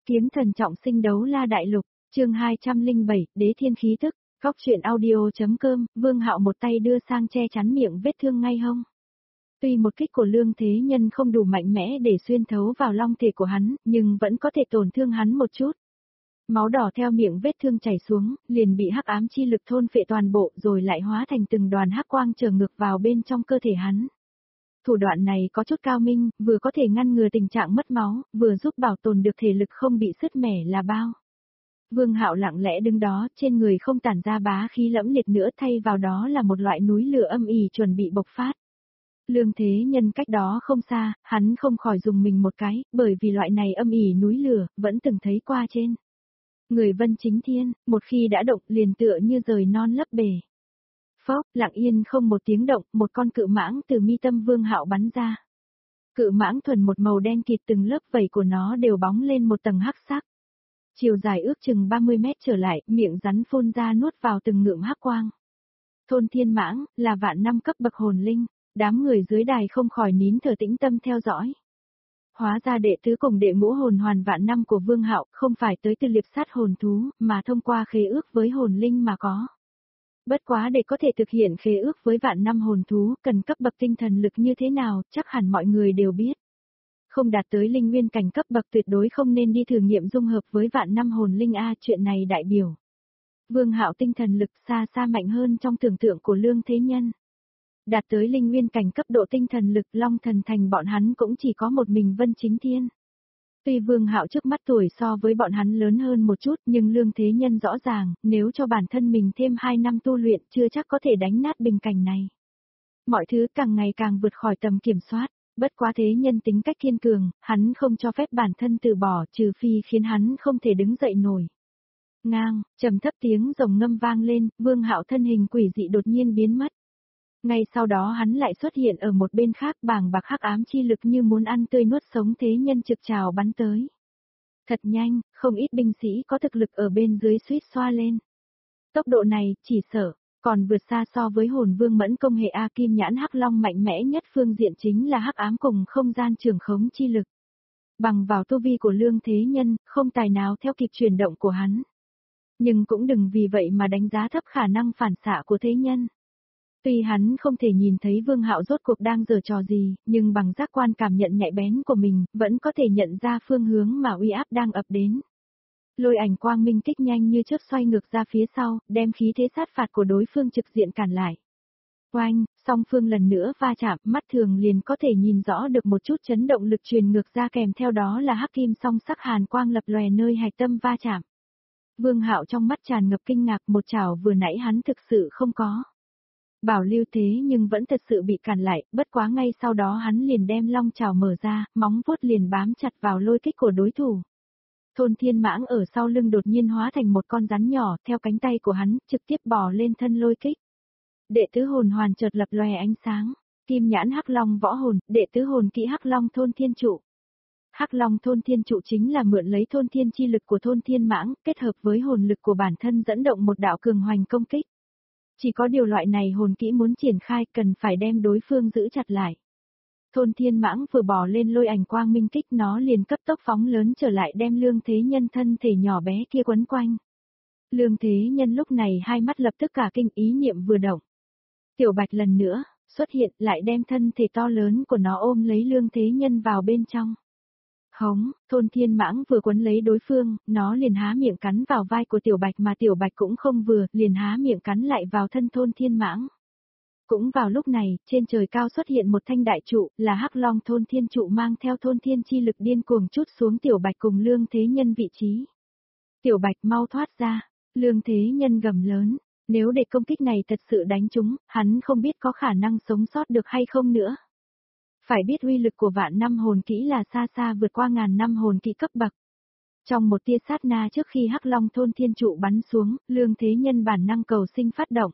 Kiếm thần trọng sinh đấu la đại lục, chương 207, đế thiên khí tức, góc truyện audio.com, Vương Hạo một tay đưa sang che chắn miệng vết thương ngay hông. Tuy một kích của Lương Thế Nhân không đủ mạnh mẽ để xuyên thấu vào long thể của hắn, nhưng vẫn có thể tổn thương hắn một chút. Máu đỏ theo miệng vết thương chảy xuống, liền bị hắc ám chi lực thôn phệ toàn bộ rồi lại hóa thành từng đoàn hắc quang trở ngược vào bên trong cơ thể hắn. Thủ đoạn này có chút cao minh, vừa có thể ngăn ngừa tình trạng mất máu, vừa giúp bảo tồn được thể lực không bị sứt mẻ là bao. Vương Hạo lặng lẽ đứng đó, trên người không tản ra bá khí lẫm liệt nữa, thay vào đó là một loại núi lửa âm ỉ chuẩn bị bộc phát. Lương Thế Nhân cách đó không xa, hắn không khỏi dùng mình một cái, bởi vì loại này âm ỉ núi lửa, vẫn từng thấy qua trên người Vân Chính Thiên, một khi đã động liền tựa như rời non lấp bể. Phốc, lặng yên không một tiếng động, một con cự mãng từ mi tâm Vương Hạo bắn ra. Cự mãng thuần một màu đen kịt, từng lớp vảy của nó đều bóng lên một tầng hắc sắc. Chiều dài ước chừng 30 mét trở lại, miệng rắn phun ra nuốt vào từng ngụm hắc quang. Thôn Thiên Mãng, là vạn năm cấp bậc hồn linh, đám người dưới đài không khỏi nín thở tĩnh tâm theo dõi. Hóa ra đệ tứ cùng đệ ngũ hồn hoàn vạn năm của Vương Hạo không phải tới từ liệp sát hồn thú, mà thông qua khế ước với hồn linh mà có. Bất quá để có thể thực hiện khế ước với vạn năm hồn thú, cần cấp bậc tinh thần lực như thế nào, chắc hẳn mọi người đều biết. Không đạt tới linh nguyên cảnh cấp bậc tuyệt đối không nên đi thử nghiệm dung hợp với vạn năm hồn linh A, chuyện này đại biểu. Vương Hạo tinh thần lực xa xa mạnh hơn trong tưởng tượng của Lương Thế Nhân. Đạt tới linh nguyên cảnh cấp độ tinh thần lực, Long Thần Thành bọn hắn cũng chỉ có một mình Vân Chính Thiên. Tuy Vương Hạo trước mắt tuổi so với bọn hắn lớn hơn một chút, nhưng Lương Thế Nhân rõ ràng, nếu cho bản thân mình thêm 2 năm tu luyện chưa chắc có thể đánh nát bình cảnh này. Mọi thứ càng ngày càng vượt khỏi tầm kiểm soát, bất quá Thế Nhân tính cách kiên cường, hắn không cho phép bản thân từ bỏ, trừ phi khiến hắn không thể đứng dậy nổi. Ngang, trầm thấp tiếng rồng ngâm vang lên, Vương Hạo thân hình quỷ dị đột nhiên biến mất. Ngay sau đó hắn lại xuất hiện ở một bên khác, bàng bạc hắc ám chi lực như muốn ăn tươi nuốt sống Thế Nhân trực trào bắn tới. Thật nhanh, không ít binh sĩ có thực lực ở bên dưới suýt xoa lên. Tốc độ này, chỉ sợ, còn vượt xa so với hồn vương mẫn công hệ A Kim Nhãn Hắc Long mạnh mẽ nhất phương diện chính là hắc ám cùng không gian trường khống chi lực. Bằng vào tu vi của Lương Thế Nhân, không tài nào theo kịp chuyển động của hắn. Nhưng cũng đừng vì vậy mà đánh giá thấp khả năng phản xạ của Thế Nhân. Tuy hắn không thể nhìn thấy Vương Hạo rốt cuộc đang giở trò gì, nhưng bằng giác quan cảm nhận nhạy bén của mình, vẫn có thể nhận ra phương hướng mà uy áp đang ập đến. Lôi ảnh quang minh kích nhanh như chớp xoay ngược ra phía sau, đem khí thế sát phạt của đối phương trực diện cản lại. Oanh, song phương lần nữa va chạm, mắt thường liền có thể nhìn rõ được một chút chấn động lực truyền ngược ra, kèm theo đó là hắc kim song sắc hàn quang lập lòe nơi hạch tâm va chạm. Vương Hạo trong mắt tràn ngập kinh ngạc, một chảo vừa nãy hắn thực sự không có bảo lưu thế nhưng vẫn thật sự bị cản lại, bất quá ngay sau đó hắn liền đem long chảo mở ra, móng vuốt liền bám chặt vào lôi kích của đối thủ. Thôn Thiên Mãng ở sau lưng đột nhiên hóa thành một con rắn nhỏ, theo cánh tay của hắn, trực tiếp bò lên thân lôi kích. Đệ tứ hồn hoàn chợt lập lòe ánh sáng, Kim Nhãn Hắc Long võ hồn, đệ tứ hồn kỹ Hắc Long Thôn Thiên Trụ. Hắc Long Thôn Thiên Trụ chính là mượn lấy thôn thiên chi lực của Thôn Thiên Mãng, kết hợp với hồn lực của bản thân dẫn động một đạo cường hoành công kích. Chỉ có điều loại này hồn kỹ muốn triển khai cần phải đem đối phương giữ chặt lại. Thôn Thiên Mãng vừa bỏ lên lôi ảnh quang minh kích, nó liền cấp tốc phóng lớn trở lại, đem Lương Thế Nhân thân thể nhỏ bé kia quấn quanh. Lương Thế Nhân lúc này hai mắt lập tức cả kinh, ý niệm vừa động. Tiểu Bạch lần nữa xuất hiện, lại đem thân thể to lớn của nó ôm lấy Lương Thế Nhân vào bên trong. Hống, Thôn Thiên Mãng vừa quấn lấy đối phương, nó liền há miệng cắn vào vai của Tiểu Bạch, mà Tiểu Bạch cũng không vừa, liền há miệng cắn lại vào thân Thôn Thiên Mãng. Cũng vào lúc này, trên trời cao xuất hiện một thanh đại trụ, là Hắc Long Thôn Thiên Trụ, mang theo thôn thiên chi lực điên cuồng trút xuống Tiểu Bạch cùng Lương Thế Nhân vị trí. Tiểu Bạch mau thoát ra, Lương Thế Nhân gầm lớn, nếu để công kích này thật sự đánh trúng, hắn không biết có khả năng sống sót được hay không nữa. Phải biết uy lực của vạn năm hồn kỹ là xa xa vượt qua ngàn năm hồn kỹ cấp bậc. Trong một tia sát na trước khi Hắc Long Thôn Thiên Trụ bắn xuống, Lương Thế Nhân bản năng cầu sinh phát động.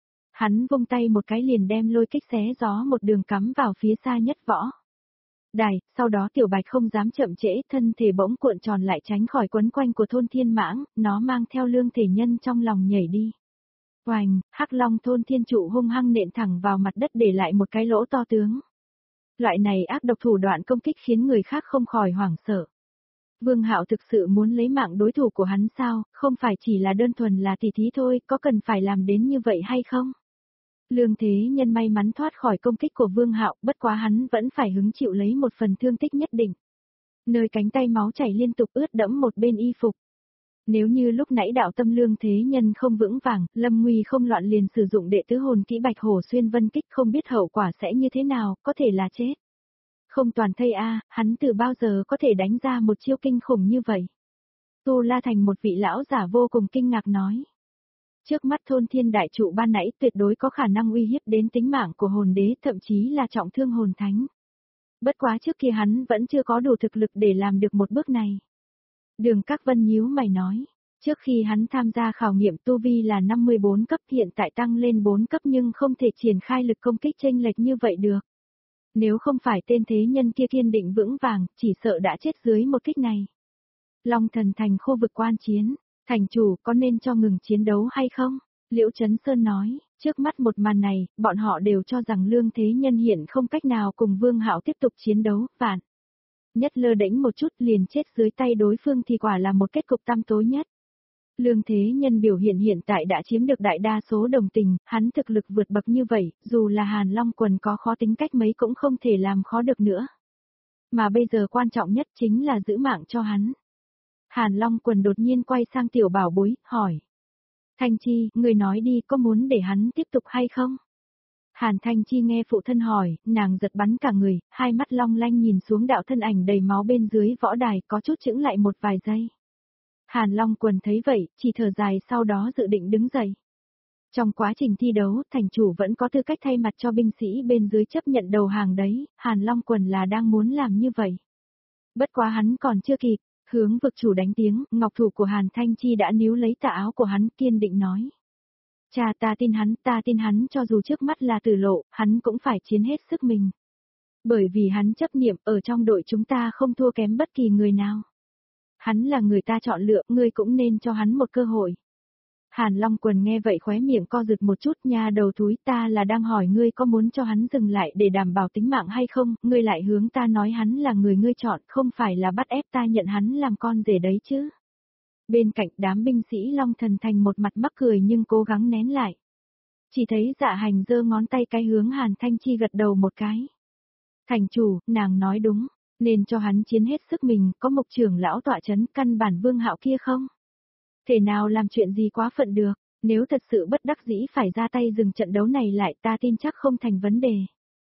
Hắn vung tay một cái liền đem lôi kích xé gió một đường cắm vào phía xa nhất võ đài, sau đó Tiểu Bạch không dám chậm trễ, thân thể bỗng cuộn tròn lại tránh khỏi quấn quanh của Thôn Thiên Mãng, nó mang theo Lương Thể Nhân trong lòng nhảy đi. Oành, Hắc Long Thôn Thiên Trụ hung hăng nện thẳng vào mặt đất, để lại một cái lỗ to tướng. Loại này ác độc thủ đoạn công kích khiến người khác không khỏi hoảng sợ. Vương Hạo thực sự muốn lấy mạng đối thủ của hắn sao, không phải chỉ là đơn thuần là tỉ thí thôi, có cần phải làm đến như vậy hay không? Lương Thế Nhân may mắn thoát khỏi công kích của Vương Hạo, bất quá hắn vẫn phải hứng chịu lấy một phần thương tích nhất định. Nơi cánh tay máu chảy liên tục ướt đẫm một bên y phục. Nếu như lúc nãy đạo tâm Lương Thế Nhân không vững vàng, Lâm Nguy không loạn liền sử dụng đệ tứ hồn kỹ Bạch Hổ Xuyên Vân Kích, không biết hậu quả sẽ như thế nào, có thể là chết. Không toàn thây hắn từ bao giờ có thể đánh ra một chiêu kinh khủng như vậy. Tu La Thành một vị lão giả vô cùng kinh ngạc nói. Trước mắt thôn thiên đại trụ ban nãy tuyệt đối có khả năng uy hiếp đến tính mạng của hồn đế, thậm chí là trọng thương hồn thánh. Bất quá trước kia hắn vẫn chưa có đủ thực lực để làm được một bước này. Đường Các Vân nhíu mày nói, trước khi hắn tham gia khảo nghiệm tu vi là 54 cấp, hiện tại tăng lên 4 cấp nhưng không thể triển khai lực công kích chênh lệch như vậy được. Nếu không phải tên thế nhân kia kiên định vững vàng, chỉ sợ đã chết dưới một kích này. Long Thần Thành khu vực quan chiến, thành chủ có nên cho ngừng chiến đấu hay không? Liễu Chấn Sơn nói, trước mắt một màn này, bọn họ đều cho rằng Lương Thế Nhân hiện không cách nào cùng Vương Hạo tiếp tục chiến đấu, vạn. Nhất lơ đễnh một chút liền chết dưới tay đối phương thì quả là một kết cục tăm tối nhất. Lương Thế Nhân biểu hiện hiện tại đã chiếm được đại đa số đồng tình, hắn thực lực vượt bậc như vậy, dù là Hàn Long Quần có khó tính cách mấy cũng không thể làm khó được nữa. Mà bây giờ quan trọng nhất chính là giữ mạng cho hắn. Hàn Long Quần đột nhiên quay sang tiểu bảo bối, hỏi. Thanh Chi, người nói đi, có muốn để hắn tiếp tục hay không? Hàn Thanh Chi nghe phụ thân hỏi, nàng giật bắn cả người, hai mắt long lanh nhìn xuống đạo thân ảnh đầy máu bên dưới võ đài, có chút chững lại một vài giây. Hàn Long Quần thấy vậy, chỉ thở dài sau đó dự định đứng dậy. Trong quá trình thi đấu, thành chủ vẫn có tư cách thay mặt cho binh sĩ bên dưới chấp nhận đầu hàng đấy, Hàn Long Quần là đang muốn làm như vậy. Bất quá hắn còn chưa kịp, hướng vực chủ đánh tiếng, ngọc thủ của Hàn Thanh Chi đã níu lấy tà áo của hắn, kiên định nói. Cha, ta tin hắn cho dù trước mắt là tử lộ, hắn cũng phải chiến hết sức mình. Bởi vì hắn chấp niệm ở trong đội chúng ta không thua kém bất kỳ người nào. Hắn là người ta chọn lựa, ngươi cũng nên cho hắn một cơ hội. Hàn Long Quần nghe vậy khóe miệng co giật một chút, nha đầu thúi, ta là đang hỏi ngươi có muốn cho hắn dừng lại để đảm bảo tính mạng hay không, ngươi lại hướng ta nói hắn là người ngươi chọn, không phải là bắt ép ta nhận hắn làm con rể đấy chứ. Bên cạnh đám binh sĩ Long Thần Thành một mặt mắc cười nhưng cố gắng nén lại. Chỉ thấy Dạ Hành giơ ngón tay cái hướng Hàn Thanh Chi gật đầu một cái. Thành chủ, nàng nói đúng, nên cho hắn chiến hết sức mình, có Mộc trưởng lão tọa chấn, căn bản Vương Hạo kia không thể nào làm chuyện gì quá phận được, nếu thật sự bất đắc dĩ phải ra tay dừng trận đấu này lại, ta tin chắc không thành vấn đề.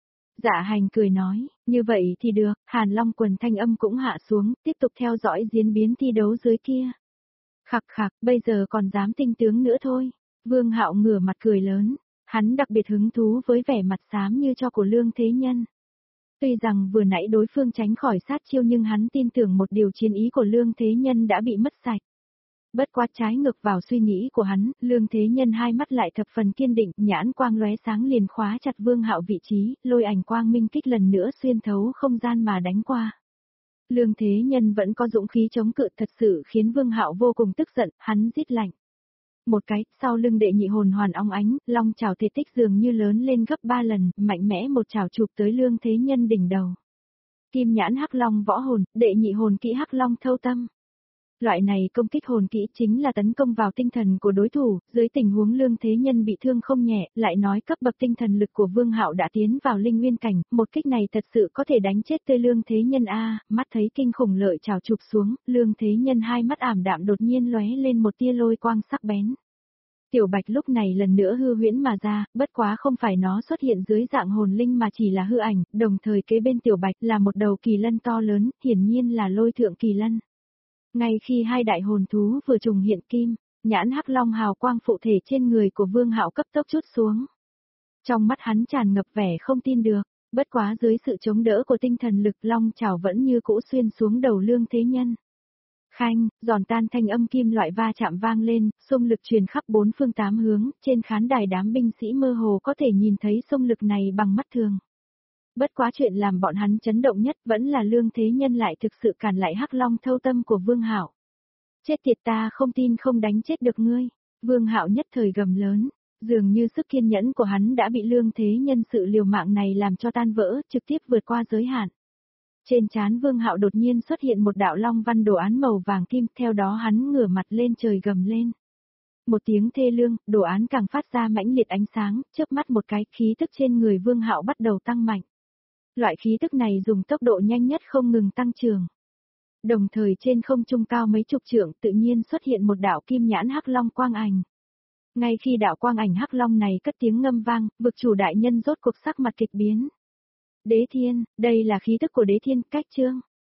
Dạ Hành cười nói, như vậy thì được, Hàn Long Quần thanh âm cũng hạ xuống, tiếp tục theo dõi diễn biến thi đấu dưới kia. Khặc khặc, bây giờ còn dám tinh tướng nữa thôi. Vương Hạo ngửa mặt cười lớn, hắn đặc biệt hứng thú với vẻ mặt xám như cho của Lương Thế Nhân. Tuy rằng vừa nãy đối phương tránh khỏi sát chiêu nhưng hắn tin tưởng một điều chiến ý của Lương Thế Nhân đã bị mất sạch. Bất quá trái ngược vào suy nghĩ của hắn, Lương Thế Nhân hai mắt lại thập phần kiên định, nhãn quang lóe sáng liền khóa chặt Vương Hạo vị trí, lôi ảnh quang minh kích lần nữa xuyên thấu không gian mà đánh qua. Lương Thế Nhân vẫn có dũng khí chống cự, thật sự khiến Vương Hạo vô cùng tức giận, hắn rít lạnh. Một cái, sau lưng đệ nhị hồn hoàn óng ánh, long chảo thể tích dường như lớn lên gấp 3 lần, mạnh mẽ một chảo chụp tới Lương Thế Nhân đỉnh đầu. Kim nhãn hắc long võ hồn, đệ nhị hồn kỹ hắc long thâu tâm. Loại này công kích hồn kỹ chính là tấn công vào tinh thần của đối thủ, dưới tình huống Lương Thế Nhân bị thương không nhẹ, lại nói cấp bậc tinh thần lực của Vương Hạo đã tiến vào linh nguyên cảnh, một kích này thật sự có thể đánh chết tươi Lương Thế Nhân mắt thấy kinh khủng lợi chảo chụp xuống, Lương Thế Nhân hai mắt ảm đạm đột nhiên lóe lên một tia lôi quang sắc bén. Tiểu Bạch lúc này lần nữa hư huyễn mà ra, bất quá không phải nó xuất hiện dưới dạng hồn linh mà chỉ là hư ảnh, đồng thời kế bên Tiểu Bạch là một đầu kỳ lân to lớn, hiển nhiên là Lôi Thượng Kỳ Lân. Ngay khi hai đại hồn thú vừa trùng hiện kim, nhãn hắc long hào quang phụ thể trên người của Vương Hạo cấp tốc chút xuống. Trong mắt hắn tràn ngập vẻ không tin được, bất quá dưới sự chống đỡ của tinh thần lực long chảo vẫn như cũ xuyên xuống đầu Lương Thế Nhân. Khanh, giòn tan thanh âm kim loại va chạm vang lên, xung lực truyền khắp bốn phương tám hướng, trên khán đài đám binh sĩ mơ hồ có thể nhìn thấy xung lực này bằng mắt thường. Bất quá chuyện làm bọn hắn chấn động nhất vẫn là Lương Thế Nhân lại thực sự cản lại hắc long thâu tâm của Vương Hạo. Chết tiệt, ta không tin không đánh chết được ngươi. Vương Hạo nhất thời gầm lớn, dường như sức kiên nhẫn của hắn đã bị Lương Thế Nhân sự liều mạng này làm cho tan vỡ, trực tiếp vượt qua giới hạn. Trên trán Vương Hạo đột nhiên xuất hiện một đạo long văn đồ án màu vàng kim, theo đó hắn ngửa mặt lên trời gầm lên. Một tiếng thê lương, đồ án càng phát ra mãnh liệt ánh sáng, chớp mắt một cái, khí tức trên người Vương Hạo bắt đầu tăng mạnh. Loại khí tức này dùng tốc độ nhanh nhất không ngừng tăng trưởng. Đồng thời trên không trung cao mấy chục trượng tự nhiên xuất hiện một đạo kim nhãn hắc long quang ảnh. Ngay khi đạo quang ảnh hắc long này cất tiếng ngâm vang, vực chủ đại nhân rốt cuộc sắc mặt kịch biến. Đế thiên, đây là khí tức của đế thiên, cách chương.